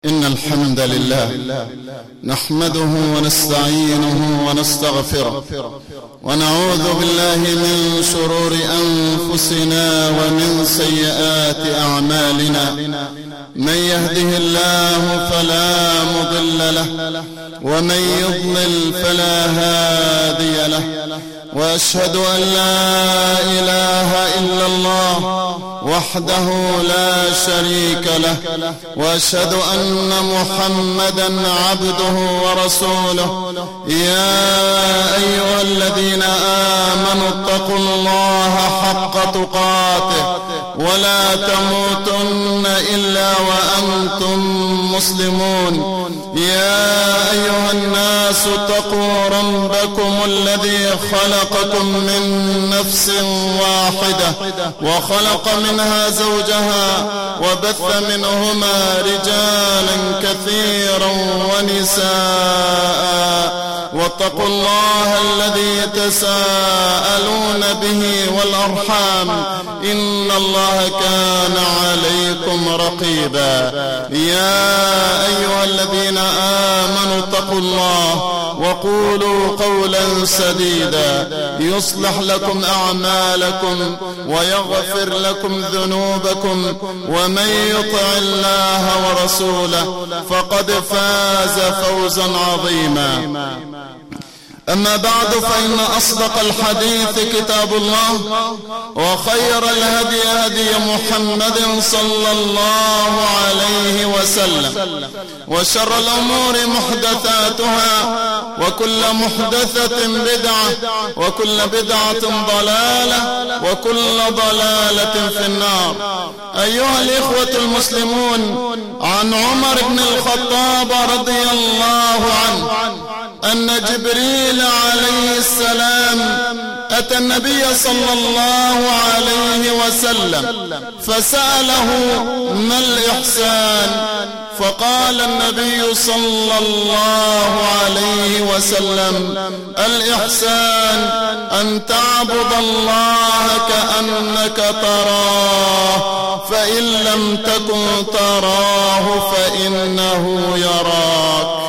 إن الحمد لله نحمده ونستعينه ونستغفره ونعوذ بالله من شرور أنفسنا ومن سيئات أعمالنا. من يهده الله فلا مضل له ومن يضلل فلا هادي له، وأشهد أن لا إله إلا الله وحده لا شريك له، وأشهد أن محمدا عبده ورسوله. يا أيها الذين آمنوا اتقوا الله حق تقاته ولا تموتن إلا وأنتم مسلمون. يا أيها الناس اتقوا ربكم الذي خلقكم من نفس واحدة وخلق منها زوجها وبث منهما رجالا كثيرا ونساء، واتقوا الله الذي تساءلون به والأرحام إن الله كان عليكم رقيبا. يا أيها الذين آمنوا اتقوا الله وقولوا قولا سديدا يصلح لكم أعمالكم ويغفر لكم ذنوبكم، ومن يطع الله ورسوله فقد فاز فوزا عظيما. أما بعد، فإن أصدق الحديث كتاب الله، وخير الهدي هدي محمد صلى الله عليه وسلم، وشر الأمور محدثاتها، وكل محدثة بدعة، وكل بدعة ضلالة، وكل ضلالة في النار. أيها الإخوة المسلمون، عن عمر بن الخطاب رضي الله عنه أن جبريل عليه السلام أتى النبي صلى الله عليه وسلم فسأله ما الإحسان؟ فقال النبي صلى الله عليه وسلم: الإحسان أن تعبد الله كأنك تراه، فإن لم تكن تراه فإنه يراك.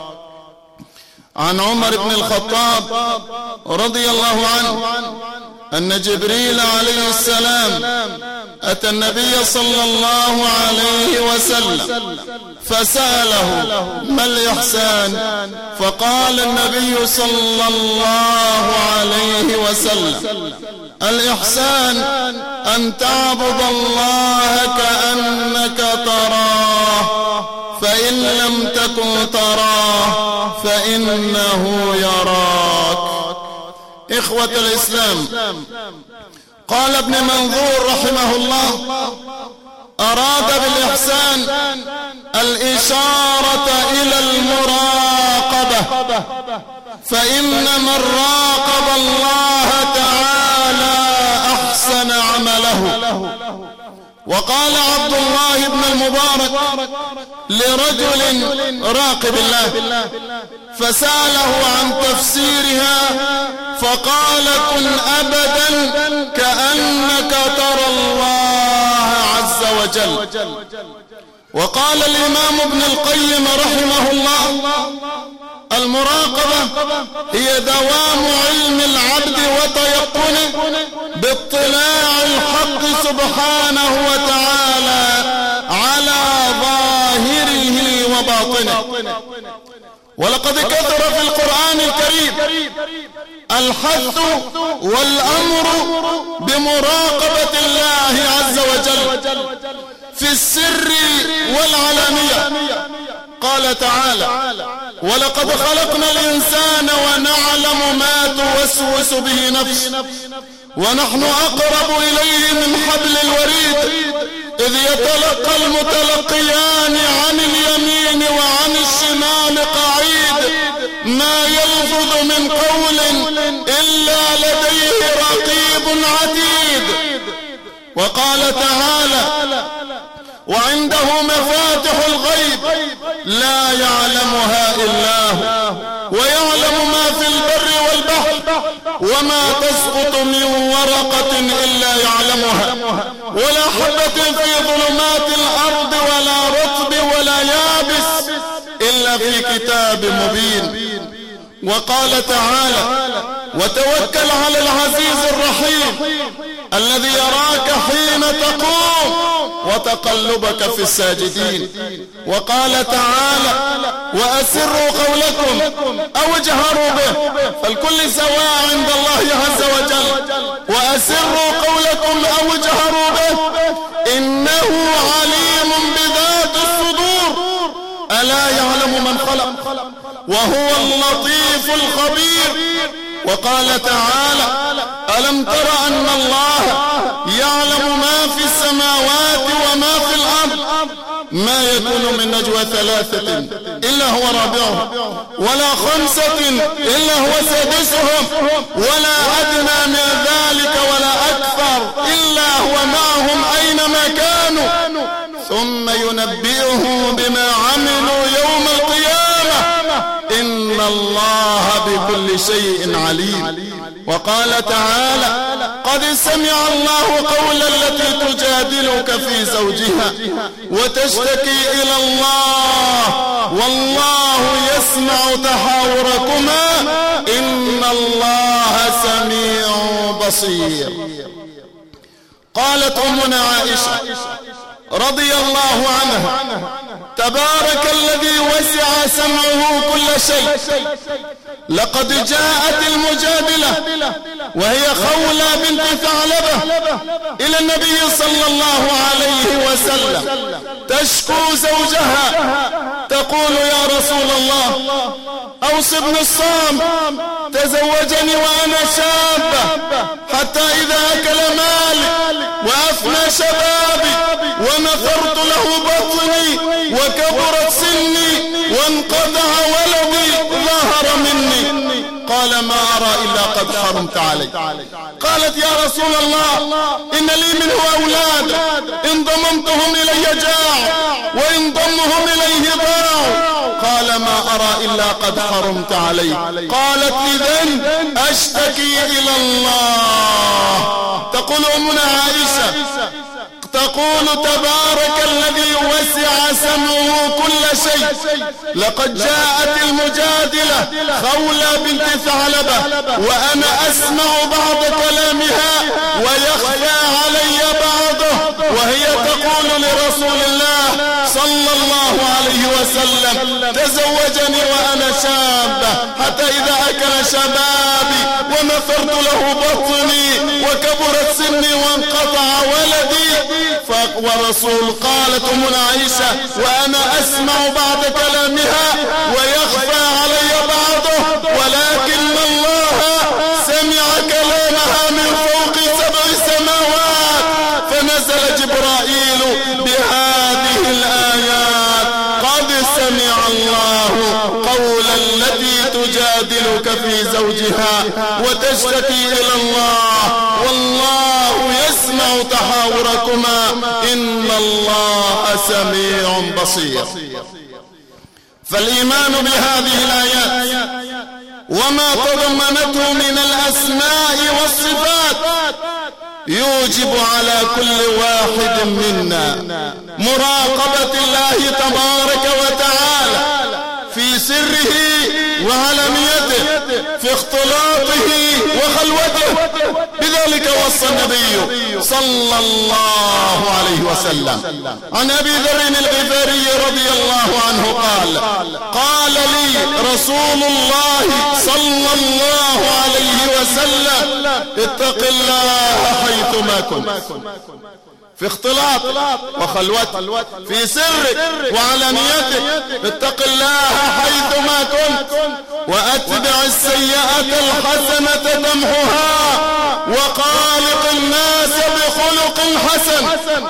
عن عمر بن الخطاب رضي الله عنه أن جبريل عليه السلام أتى النبي صلى الله عليه وسلم فسأله ما الإحسان؟ فقال النبي صلى الله عليه وسلم: الإحسان أن تعبد الله كأنك تراه، فإن لم تكن تراه فإنه يراك. إخوة الإسلام، قال ابن منظور رحمه الله: أراد بالإحسان الإشارة إلى المراقبة، فإن من راقب الله تعالى أحسن عمله. وقال عبد الله بن المبارك لرجل راقب الله فسأله عن تفسيرها فقال: كن أبدا كأنك ترى الله عز وجل. وقال الإمام ابن القيم رحمه الله: المراقبة هي دوام علم العبد وتيقنه باطلاع الحق سبحانه وتعالى على ظاهره وباطنه. ولقد كثر في القرآن الكريم الحث والأمر بمراقبة الله عز وجل في السر والعلانية. قال تعالى: ولقد خلقنا الإنسان ونعلم ما توسوس به نفسه ونحن أقرب إليه من حبل الوريد إذ يتلقى المتلقيان عن اليمين وعن الشمال قعيد ما يلفظ من قول إلا لديه رقيب عتيد. وقال تعالى: وعنده مفاتح الغيب لا يعلمها إلا هو ويعلم ما في البر والبحر وما تسقط من ورقة إلا يعلمها ولا حبة في ظلمات الأرض ولا رطب ولا يابس إلا في كتاب مبين. وقال تعالى: وتوكل على العزيز الرحيم الذي يراك حين تقوم وتقلبك في الساجدين. وقال تعالى: وأسروا قولكم أو اجهروا به فالكل سواء عند الله عز وجل. وأسروا قولكم أو اجهروا به إنه عليم بذات الصدور ألا يعلم من خلق وهو اللطيف الخبير. وقال تعالى: ألم تر أن الله يعلم ما في السماوات وما في الأرض ما يكون من نجوى ثلاثة إلا هو رابعهم ولا خمسة إلا هو سادسهم ولا أدنى من ذلك ولا أكثر إلا هو معهم أينما كانوا ثم ينبئهم بما عملوا يوم القيامة إن الله بكل شيء عليم. وقال تعالى: قد سمع الله قول التي تجادلك في زوجها وتشتكي إلى الله والله يسمع تحاوركما إن الله سميع بصير. قالت أمنا عائشة رضي الله عنها: تبارك الذي وسع سمعه كل شيء. لقد جاءت المجادلة وهي خولة بنت ثعلبة إلى النبي صلى الله عليه وسلم تشكو زوجها تقول: يا رسول الله أوصي ابن الصام تزوجني وأنا شابة حتى إذا أكل مالي وأفنى شبابي ونثرت له بطني وكبرت سني وانقطع ولدي ظهر مني. قال: ما أرى إلا قد حرمت علي. قالت: يا رسول الله إن لي منه أولاد إن ضممتهم إلي جاع وإن ضمهم إليه ضاع. قال: ما أرى إلا قد حرمت علي. قالت: إذن أشتكي إلى الله. تقول أمنا عائشة تقول: تبارك الذي وسع سمعه كل شيء. لقد جاءت المجادلة خولة بنت ثعلبة وأنا أسمع بعض كلامها ويخفى علي بعضه وهي تقول لرسول الله صلى الله عليه وسلم: تزوجني وأنا شابة حتى إذا أكل شبابي ونثرت له بطني وكبرت سني وانقطع ولدي. ورسول قالت أمنا عائشة وأنا أسمع بعض كلامها ويخفى علي بعضه ولكن الله سمع كلامها من فوق 7 سماوات فنزل جبرائيل بهذه الآيات: قد سمع الله قول التي تجادلك في زوجها وتشتكي إلى الله والله يسمع تحاوركما إن الله سميع بصير. فالإيمان بهذه الآيات وما تضمنته من الأسماء والصفات يوجب على كل واحد منا مراقبة الله تبارك وتعالى في سره وعلانيته في اختلاطه وخلوته. بذلك وصى النبي صلى الله عليه وسلم عن أبي ذر الغفاري رضي الله عنه قال: قال لي رسول الله صلى الله عليه وسلم: اتق الله حيثما كنت، في اختلاط وخلوت في سرك وعلانيتك، اتق الله حيثما كنت وأتبع السيئة الحسنة تمحها وخالق الناس بخلق حسن.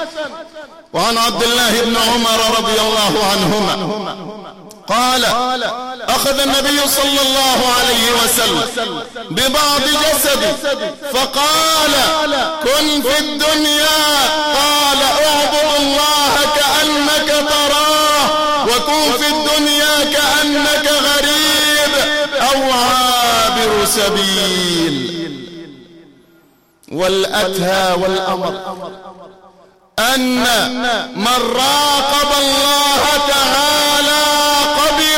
وعن عبد الله بن عمر رضي الله عنهما قال: أخذ النبي صلى الله عليه وسلم ببعض جسده فقال: كن في الدنيا، قال: اعبد الله كأنك تراه، وكن في الدنيا كأنك غريب أو عابر سبيل. والأتهى والأمر أن من راقب الله تعالى قبل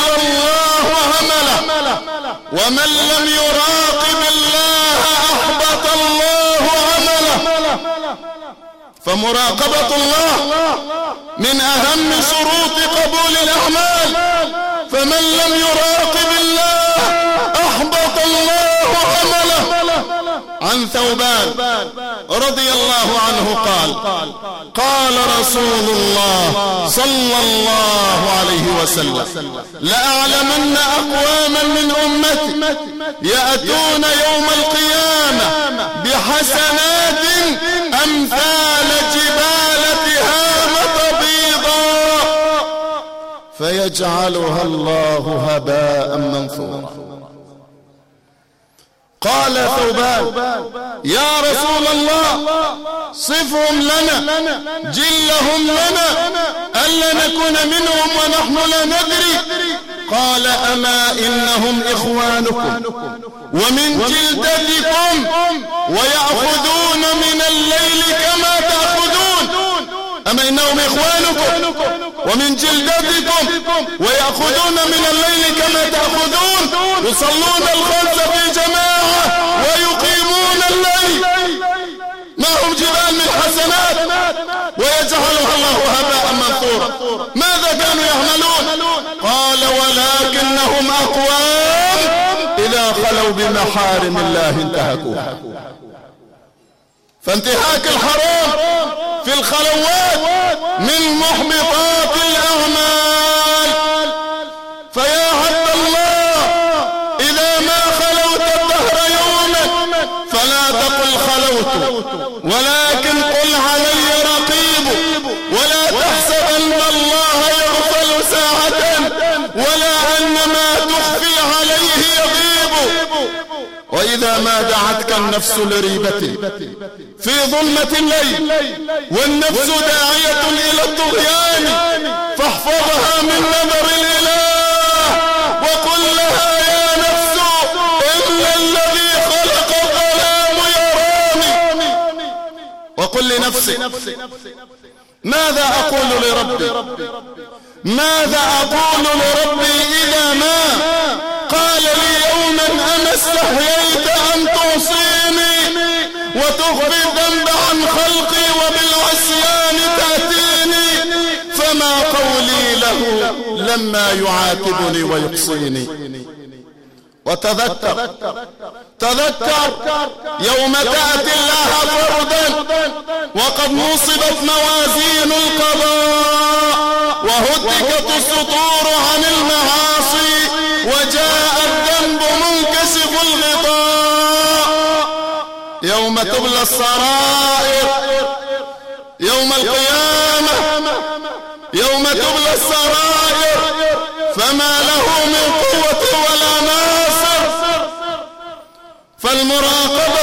ومن لم يراقب الله أحبط الله عمله. فمراقبة الله من أهم شروط قبول الأعمال، فمن لم يراقب الله أحبط الله عمله. عن ثوبان رضي الله عنه قال رسول الله صلى الله عليه وسلم: لأعلمن أقواما من أمتي يأتون يوم القيامة بحسنات أمثال جبال تهامة بيضاء فيجعلها الله هباء منثورا. قال ثوبان: يا رسول الله صفهم لنا، جلهم لنا، ألا نكون منهم ونحن لا ندري. قال: أما إنهم إخوانكم ومن جلدتكم ويأخذون من الليل كما تأخذون. أما إنهم إخوانكم ومن جلدتكم ويأخذون من الليل كما تأخذون، يصلون الخمس في جماعة ويقيمون الليل، معهم جبال من حسنات ويجعلها الله هباء منثورا. ماذا كانوا يعملون؟ قال: ولكنهم أقوام إذا خلوا بمحارم الله انتهكوها. فانتهاك الحرام في الخلوات من محبطات الأعمال. فيا عبد الله، إذا ما خلوت الدهر يوما فلا تقل خلوت، ولكن قل علي رقيب. ولا تحسبن الله يغفل ساعة، ولا أن ما تخفي عليه يغيب. وإذا ما دعتك النفس لريبة في ظلمة الليل والنفس داعية إلى الطغيان، فاحفظها من نظر الإله وقل لها: يا نفس إلا الذي خلق الظلام يراني. وقل لنفسي: ماذا أقول لربي؟ ماذا أقول لربي إذا ما قال لي يوما: أما استحييت أن توصيني وتخفي الذنب عن خلقي وبالعصيان تأتيني؟ فما قولي له لما يعاتبني ويقصيني؟ وتذكر يوم تأتي الله فردا وقد نصبت موازين القضاء وهتكت السطور عن المعاصي وجاء الذنب منكشف الغطاء. يوم تبلى السرائر، يوم القيامة، يوم تبلى السرائر، فما له من قوة ولا ناصر. فالمراقبة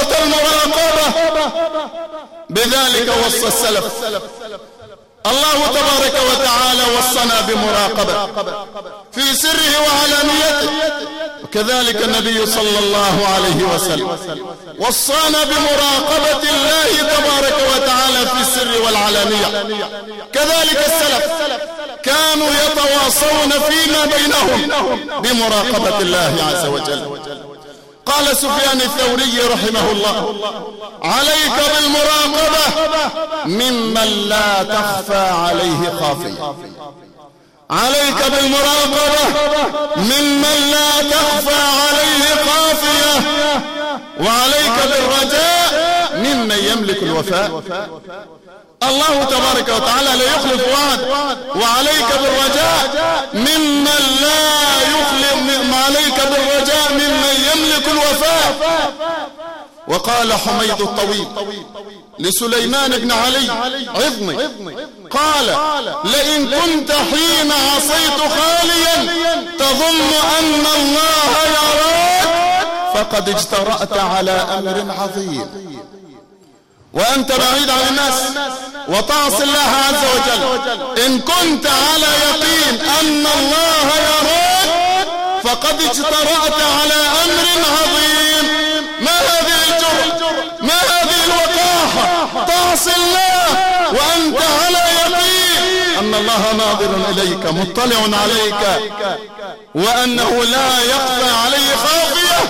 بذلك وصى السلف. الله تبارك وتعالى وصنا بمراقبة في سره وعلانيته، وكذلك النبي صلى الله عليه وسلم وصانا بمراقبة الله تبارك وتعالى في السر والعلانية. كذلك السلف كانوا يتواصون فيما بينهم بمراقبة الله عز وجل. قال سفيان الثوري رحمه الله: عليك بالمراقبة ممن لا تخفى عليه خافية. عليك بالمراقبة ممن لا تخفى عليه خافية، وعليك بالرجاء ممن يملك الوفاء. الله تبارك وتعالى لا يخلف وعد. وعليك بالرجاء ممن لا يخلف، عليك بالرجاء ممن يملك الوفاء. وقال حميد الطويل لسليمان بن علي: عظني. قال: لئن كنت حين عصيت خاليا تظن أن الله يراك فقد اجترأت على أمر عظيم. وأنت بعيد عن الناس وتعصي الله عز وجل، إن كنت على يقين أن الله يراك فقد اجترأت على أمر عظيم. ما هذه الجرأة؟ ما هذه الوقاحة؟ تعصي الله وأنت على يقين أن أن الله ناظر إليك مطلع عليك وأنه لا يخفى عليه خافية.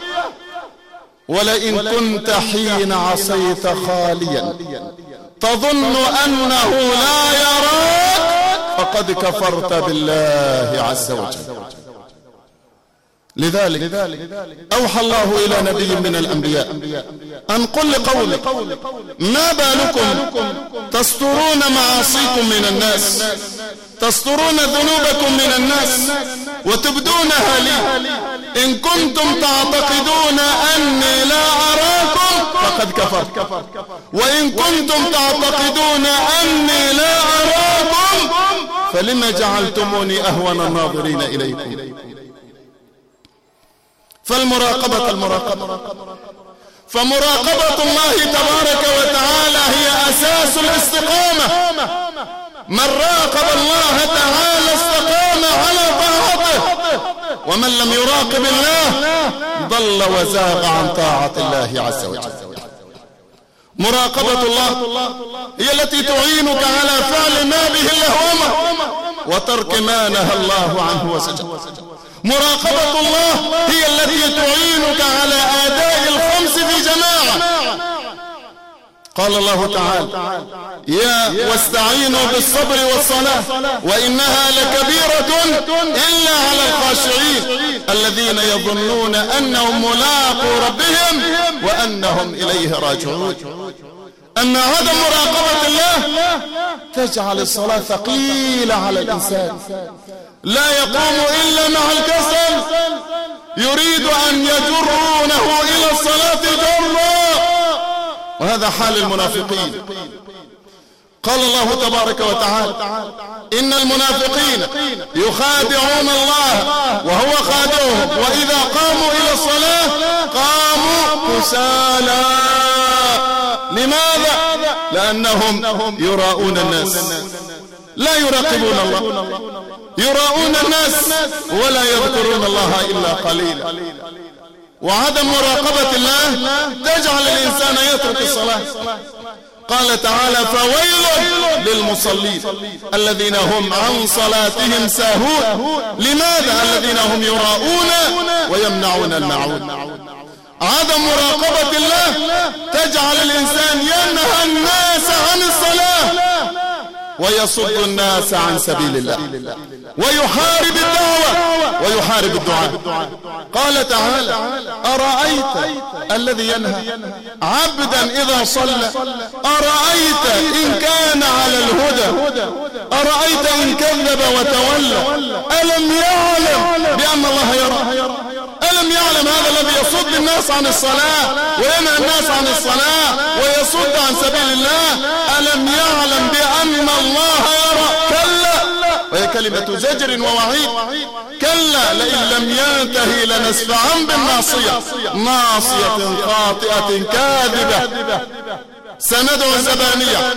ولئن كنت حين عصيت خاليا تظن أنه لا يراك فقد كفرت بالله عز وجل. لذلك أوحى الله إلى نبي من الأنبياء أن قل لقومك ما بالكم تسترون معاصيكم من الناس، تسترون ذنوبكم من الناس وتبدونها لي، إن كنتم تعتقدون أني لا أراكم فقد كفرت، وإن كنتم تعتقدون أني لا أراكم فلما جعلتموني أهون الناظرين إليكم. فالمراقبة فمراقبة الله تبارك وتعالى هي أساس الاستقامة. من راقب الله تعالى استقام على طاعته، ومن لم يراقب الله ضل وزاغ عن طاعة الله عز وجل. مراقبة الله هي التي تعينك على فعل ما به الله أمر وترك ما نهى الله عنه وزجر. مراقبة الله هي التي تعينك على أداء الخمس في جماعة. قال الله تعالى واستعينوا بالصبر والصلاة وإنها لكبيرة إلا على الخاشعين الذين يظنون أنهم ملاقو ربهم وأنهم إليه راجعون. أما عدم مراقبة الله تجعل الصلاة ثقيلة على الإنسان، لا يقوم إلا مع الكسل، يريد أن يجرونه إلى الصلاة جرا، وهذا حال المنافقين. قال الله تبارك وتعالى إن المنافقين يخادعون الله وهو خادعهم وإذا قاموا إلى الصلاة قاموا كسالى. لماذا؟ لأنهم يراؤون الناس، لا يراقبون الله، يراؤون الناس ولا يذكرون الله إلا قليلا. وعدم مراقبة الله تجعل الإنسان يترك الصلاة. قال تعالى فويل للمصلين الذين هم عن صلاتهم ساهون. لماذا؟ الذين هم يراؤون ويمنعون الماعون. عدم مراقبة الله تجعل الإنسان ينهى الناس عن الصلاة ويصد الناس عن سبيل الله ويحارب الدعوة ويحارب الدعاء. قال تعالى أرأيت الذي ينهى عبدا إذا صلى أرأيت إن كان على الهدى أرأيت إن كذب وتولى ألم يعلم بأن الله يرى؟ ألم يعلم هذا الذي يصد الناس عن الصلاة وينهى الناس عن الصلاة ويصد عن سبيل الله ألم يعلم بأن الله يرى؟ كلا، وهي كلمة زجر ووعيد. كلا لئن لم ينتهي لنسفعا بالناصية ناصية خاطئة كاذبة سندعو الزبانية.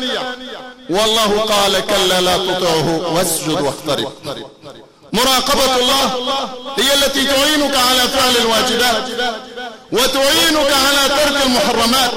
والله قال كلا لا تطعه واسجد واقترب. مراقبة الله هي التي تعينك على فعل الواجبات وتعينك على ترك المحرمات.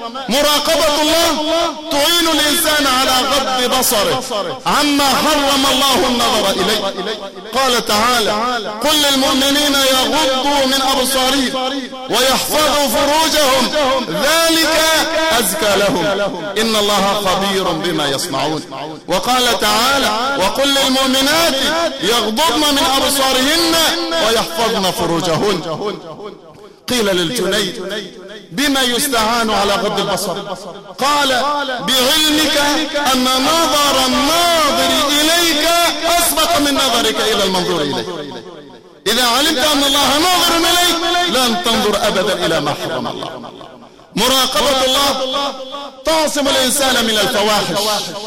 مراقبة الله تعين الإنسان على غض بصره عما حرم الله النظر إليه. قال تعالى قل للمؤمنين يغضوا من أبصارهم ويحفظوا فروجهم ذلك أزكى لهم إن الله خبير بما يصنعون. وقال تعالى وقل للمؤمنات يغضضن من أبصارهن ويحفظن فروجهن. قيل للجنيد بما يستعان على غض البصر؟ قال بعلمك أن نظر الناظر إليك أسبق من نظرك إلى المنظور إليك. إذا علمت أن الله ناظر إليك لن تنظر أبدا إلى ما حرم الله. مراقبة الله تعصم الإنسان من الفواحش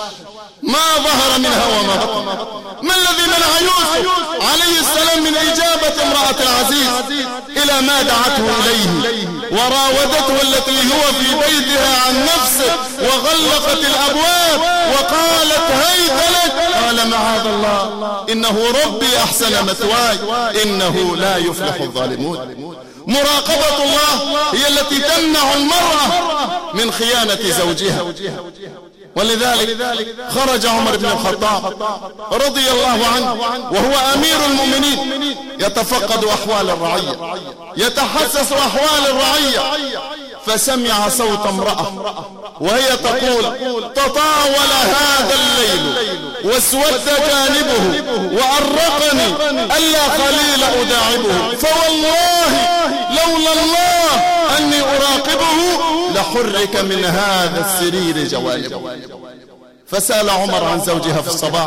ما ظهر منها وما بطن. ما الذي منع يوسف عليه السلام من إجابة امرأة العزيز إلى ما دعته إليه وراودته التي هو في بيتها عن نفسه وغلقت الأبواب وقالت هيت لك؟ قال معاذ الله إنه ربي أحسن مثواي إنه لا يفلح الظالمون. مراقبة الله هي التي تمنع المرأة من خيانة زوجها. ولذلك خرج عمر بن الخطاب رضي الله عنه وهو أمير المؤمنين يتفقد أحوال الرعية، يتحسس أحوال الرعية، فسمع صوت امرأة وهي تقول: تطاول هذا الليل واسود جانبه وأرقني ألا قليل أداعبه، فوالله لولا الله أني أراقبه لحرك من هذا السرير جوانبه. فسأل عمر عن زوجها في الصباح،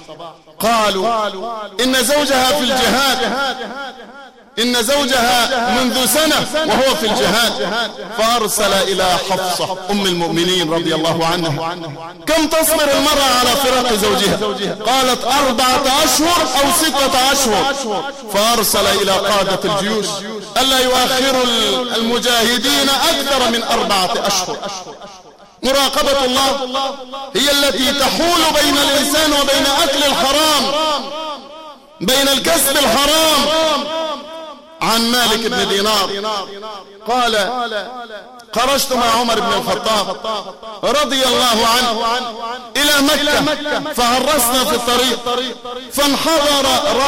قالوا إن زوجها في الجهاد، إن زوجها منذ سنة وهو في الجهاد. فأرسل إلى حفصة أم المؤمنين رضي الله عنها: كم تصبر المرأة على فراق زوجها؟ قالت: 4 أشهر أو 6 أشهر. فأرسل إلى قادة الجيوش ألا يؤخروا المجاهدين أكثر من 4 أشهر. مراقبة الله هي التي تحول بين الإنسان وبين أكل الحرام، بين الكسب الحرام. عن مالك بن دينار قال: خرجت مع عمر بن الخطاب رضي الله عنه إلى مكة، فهرسنا في الطريق، فانحضر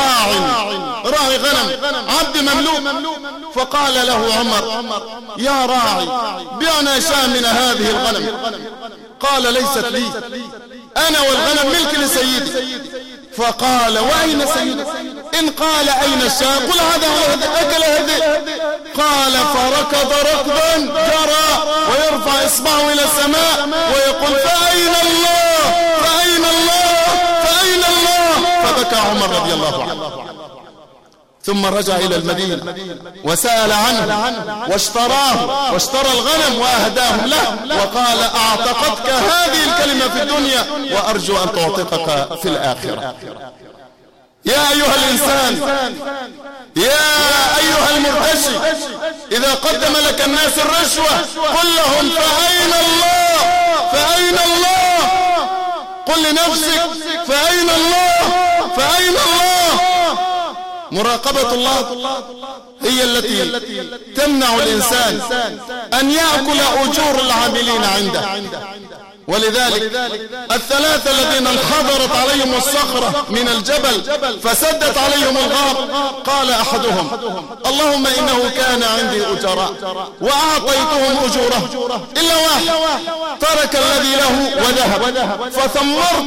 راعي غنم عبد مملوك، فقال له عمر: يا راعي، بعنا شامنا هذه الغنم. قال: ليست لي، أنا والغنم ملك لسيدي. فقال: وأين سيدك؟ إن قال: أين الشاة؟ قل هذا أكل هذه. قال: فركض ركضا جرى ويرفع إصبعه إلى السماء ويقول: فأين الله؟ فأين الله؟ فأين الله؟ فبكى عمر رضي الله عنه، ثم رجع إلى المدينة وسأل عنه واشتراه واشترى الغنم وأهداهم له، وقال: أعتقدك هذه الكلمة في الدنيا وأرجو أن تعتقك في الآخرة. يا أيها الإنسان، يا أيها المرتشي، إذا قدم لك الناس الرشوة قل لهم: فأين الله؟ فأين الله؟ قل لنفسك: فأين الله؟ فأين الله؟ مراقبة الله هي التي تمنع الإنسان أن يأكل أجور العاملين عنده. ولذلك 3 الذين انحضرت عليهم الصخرة من الجبل فسدت عليهم الغار، قال أحدهم: اللهم إنه كان عندي أجراء وأعطيتهم أجوره إلا واحد ترك الذي له وذهب، فثمرت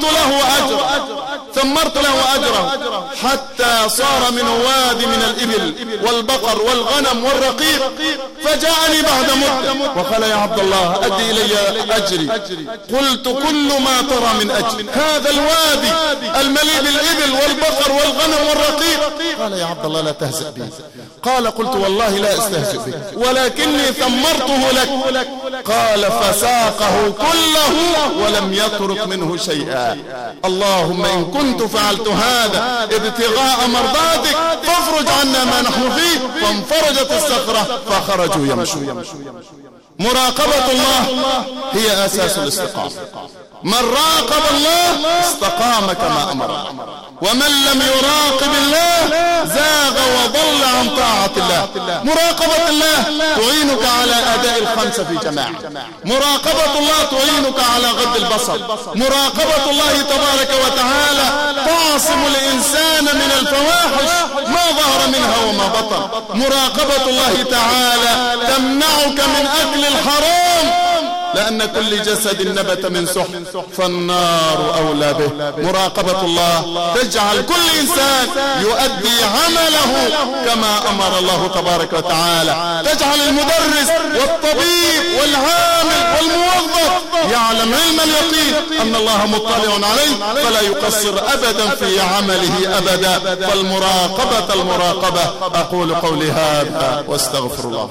له أجره حتى صار من وادي من الإبل والبقر والغنم والرقيق، فجاءني بعد مدة وقال: يا عبد الله، أدي إلي أجري. قلت: كل ما ترى من أجل هذا الوادي المليء بالإبل والبقر والغنم والرقيق. قال: يا عبد الله، لا تهزأ بي. قال: قلت: والله لا أستهزئ بك، ولكني ثمرته لك. قال: فساقه كله ولم يترك منه شيئا. اللهم إن كنت فعلت هذا ابتغاء مرضاتك فافرج عنا ما نحن فيه. فانفرجت الصخرة فخرجوا يمشون. مراقبة الله هي أساس الاستقامة. من راقب الله استقام كما أمر، ومن لم يراقب الله زاغ وضل عن طاعة الله. مراقبة الله تعينك على أداء الخمسة في جماعة. مراقبة الله تعينك على غض البصر. مراقبة الله تبارك وتعالى تعصم الإنسان من الفواحش ما ظهر منها وما بطن. مراقبة الله تعالى تمنعك من أكل الحرام، لأن كل جسد نبت من سحت فالنار أولى به. مراقبة الله تجعل كل إنسان يؤدي عمله كما أمر الله تبارك وتعالى. تجعل المدرس والطبيب والعامل والموظف يعلم علم اليقين أن الله مطلع عليه فلا يقصر أبدا في عمله أبدا. فالمراقبة أقول قولي هذا واستغفر الله.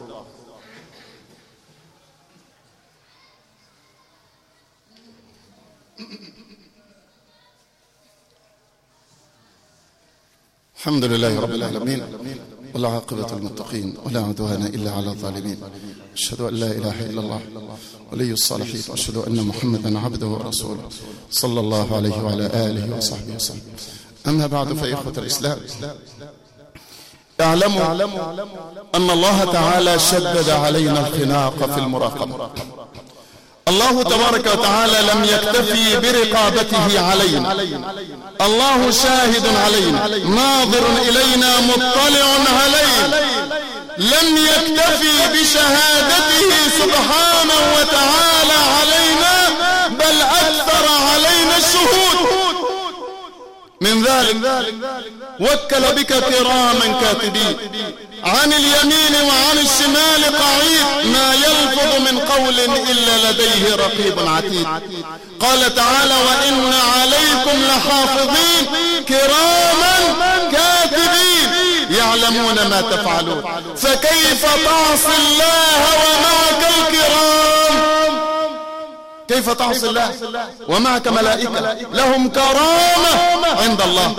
الحمد لله رب العالمين، والعاقبة المتقين، ولا عدوان إلا على الظالمين. أشهد أن لا إله إلا الله ولي الصالحين، وأشهد أن محمدا عبده ورسوله صلى الله عليه وعلى آله وصحبه وسلم. أما بعد، فإخوة الإسلام، اعلموا أن الله تعالى شدد علينا الخناق في المراقبة. الله تبارك وتعالى لم يكتفي برقابته علينا، الله شاهد علينا ناظر إلينا مطلع علينا، لم يكتفي بشهادته سبحانه وتعالى علينا، بل أكثر علينا الشهود. من ذلك وكل بك كراما كاتبين عن اليمين وعن الشمال قعيد، ما يلفظ من قول إلا لديه رقيب عتيد. قال تعالى: وإن عليكم لحافظين كراما كاتبين يعلمون ما تفعلون. فكيف تعصي الله ومعك الكرام؟ كيف تعصي الله ومعك ملائكة لهم كرامة عند الله؟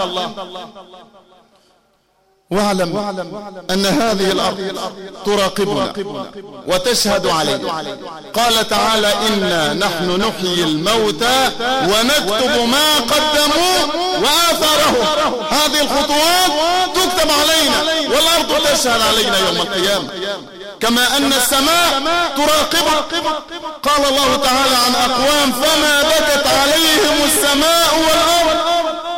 واعلم أن هذه الأرض تراقبنا وتشهد علينا. قال تعالى: إنا نحن نحيي الموتى ونكتب ما قدموا وآثارهم. هذه الخطوات تكتب علينا، والأرض تشهد علينا يوم القيامة، كما أن السماء تراقب. قال الله تعالى عن أقوام: فما بكت عليهم السماء والأرض.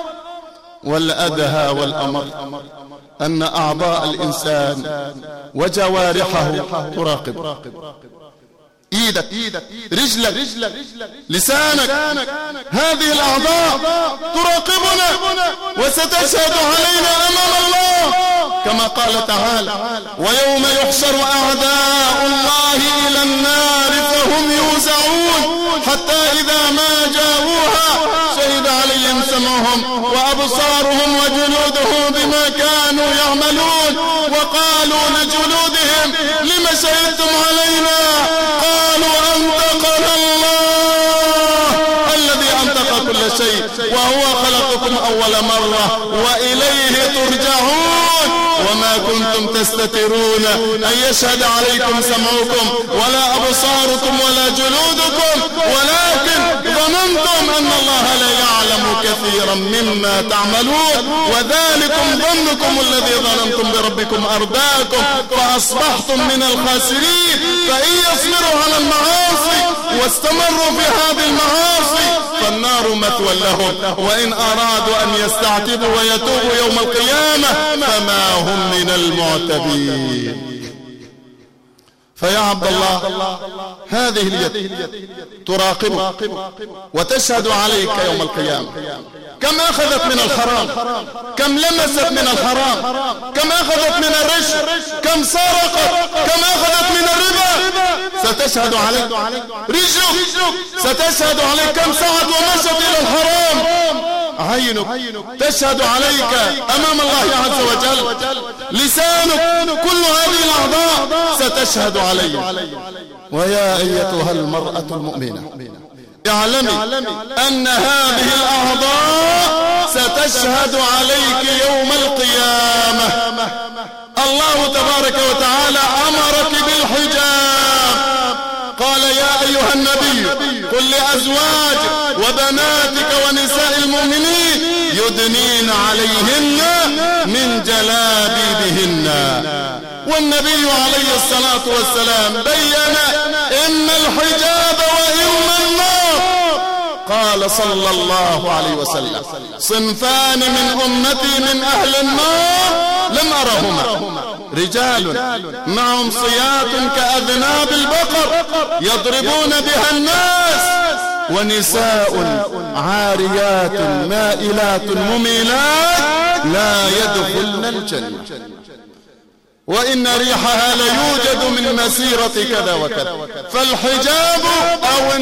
والأدهى والأمر أن أعضاء الإنسان وجوارحه تراقب. إيدك، رجلك، لسانك، هذه الأعضاء تراقبنا وستشهد علينا أمام الله، كما قال تعالى: ويوم يحشر أعداء الله إلى النار فهم يوزعون حتى إذا ما جاءوها شهد عليهم سمعهم وأبصارهم وجلودهم بما كانوا يعملون، وقالوا لجلودهم: لم شهدتم علينا؟ قالوا: أنطقنا الله الذي أنطق كل شيء وهو خلقكم أول مرة وإليه ترجعون. وما كنتم تستترون أن يشهد عليكم سمعكم ولا أبصاركم ولا جلودكم، ولكن ظننتم أن الله لا يعلم كثيرا مما تعملون، وذلكم ظنكم الذي ظننتم بربكم أرداكم فأصبحتم من الخاسرين. فإن يصبروا على المعاصي واستمروا في هذه المعاصي فالنار مثوى لهم، وإن أرادوا أن يستعتبوا ويتوبوا يوم القيامة فما هم من المعتبين. فيا عبد الله، هذه اليد تراقبك وتشهد عليك يوم القيامة. كم أخذت من الحرام، كم لمست من الحرام، كم أخذت من الرشوة، كم سرقت، كم أخذت من الربا، ستشهد عليك. رجلك ستشهد عليك كم سعت ومشت إلى الحرام. عينك تشهد عليك أمام الله عز وجل. لسانك، كل هذه الأعضاء ستشهد عليك. ويا أيتها المرأة المؤمنة، اعلمي أن هذه الأعضاء ستشهد عليك يوم القيامة. الله تبارك وتعالى أمرك بالحجاب. قال: يا أيها النبي قل لأزواجك وبناتك ونساء المؤمنين يدنين عليهن من جلابيبهن. والنبي عليه الصلاة والسلام بين إن الحجاب وإن النار. قال صلى الله عليه وسلم: صنفان من أمتي من أهل النار لم أرهما: رجال معهم صيات كأذناب البقر يضربون بها الناس، ونساء عاريات مائلات مميلات لا يدخلن الجنة، وإن ريحها ليوجد من مسيرة كذا وكذا. فالحجاب أو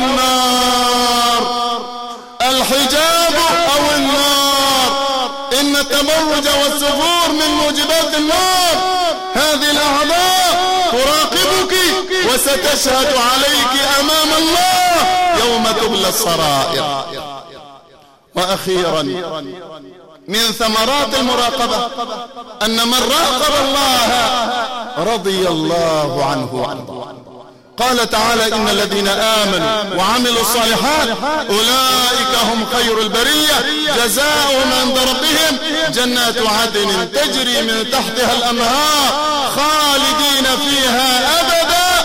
النار، الحجاب أو النار. إن التبرج والسفور من موجبات النار. هذه الأعضاء تراقبك وستشهد عليك أمام الله يوم تبلى السرائر. وأخيرا من ثمرات المراقبة أن من راقب الله رضي الله عنه. قال تعالى: إن الذين آمنوا وعملوا الصالحات أولئك هم خير البرية جزاؤهم عند ربهم جنات عدن تجري من تحتها الأنهار خالدين فيها أبدا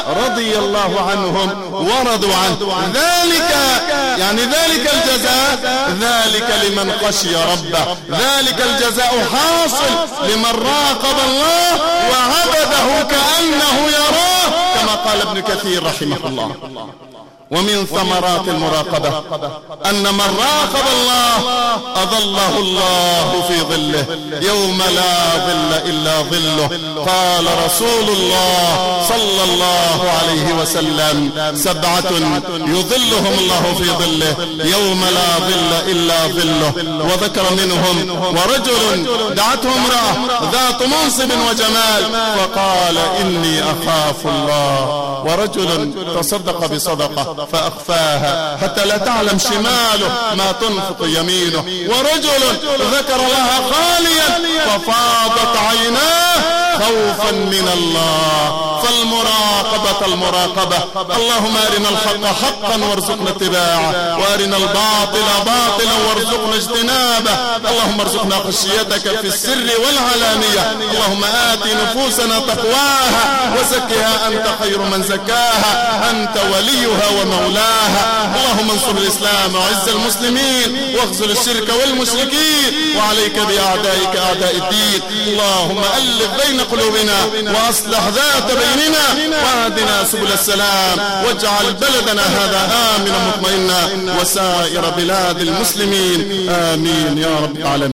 رضي الله عنهم ورضوا عنه. ذلك الجزاء، ذلك لمن خشي ربه، ذلك الجزاء حاصل لمن راقب الله وعبده كأنه يراه، كما قال ابن كثير رحمه الله. ومن ثمرات المراقبة أن من راقب الله أظله الله في ظله يوم لا ظل إلا ظله. قال رسول الله صلى الله عليه وسلم: 7 يظلهم الله في ظله يوم لا ظل إلا ظله. وذكر منهم: ورجل دعته امرأة ذات منصب وجمال فقال: إني أخاف الله. ورجل تصدق بصدقة فأخفاها حتى لا تعلم شماله ما تنفق يمينه. ورجل ذكر لها خاليا ففاضت عيناه خوفا من الله. المراقبة. اللهم أرنا الحق حقا وارزقنا اتباعه، وأرنا الباطل باطلا وارزقنا اجتنابه. اللهم ارزقنا خشيتك في السر والعلانية. اللهم آت نفوسنا تقواها وزكها أنت خير من زكاها، أنت وليها ومولاها. اللهم انصر الإسلام وعز المسلمين واخذل الشرك والمشركين، وعليك بأعدائك أعداء الدين. اللهم ألف بين قلوبنا وأصلح ذات بيننا، واهدنا سبل السلام، واجعل بلدنا هذا آمنا مطمئنا وسائر بلاد المسلمين. آمين يا رب العالمين.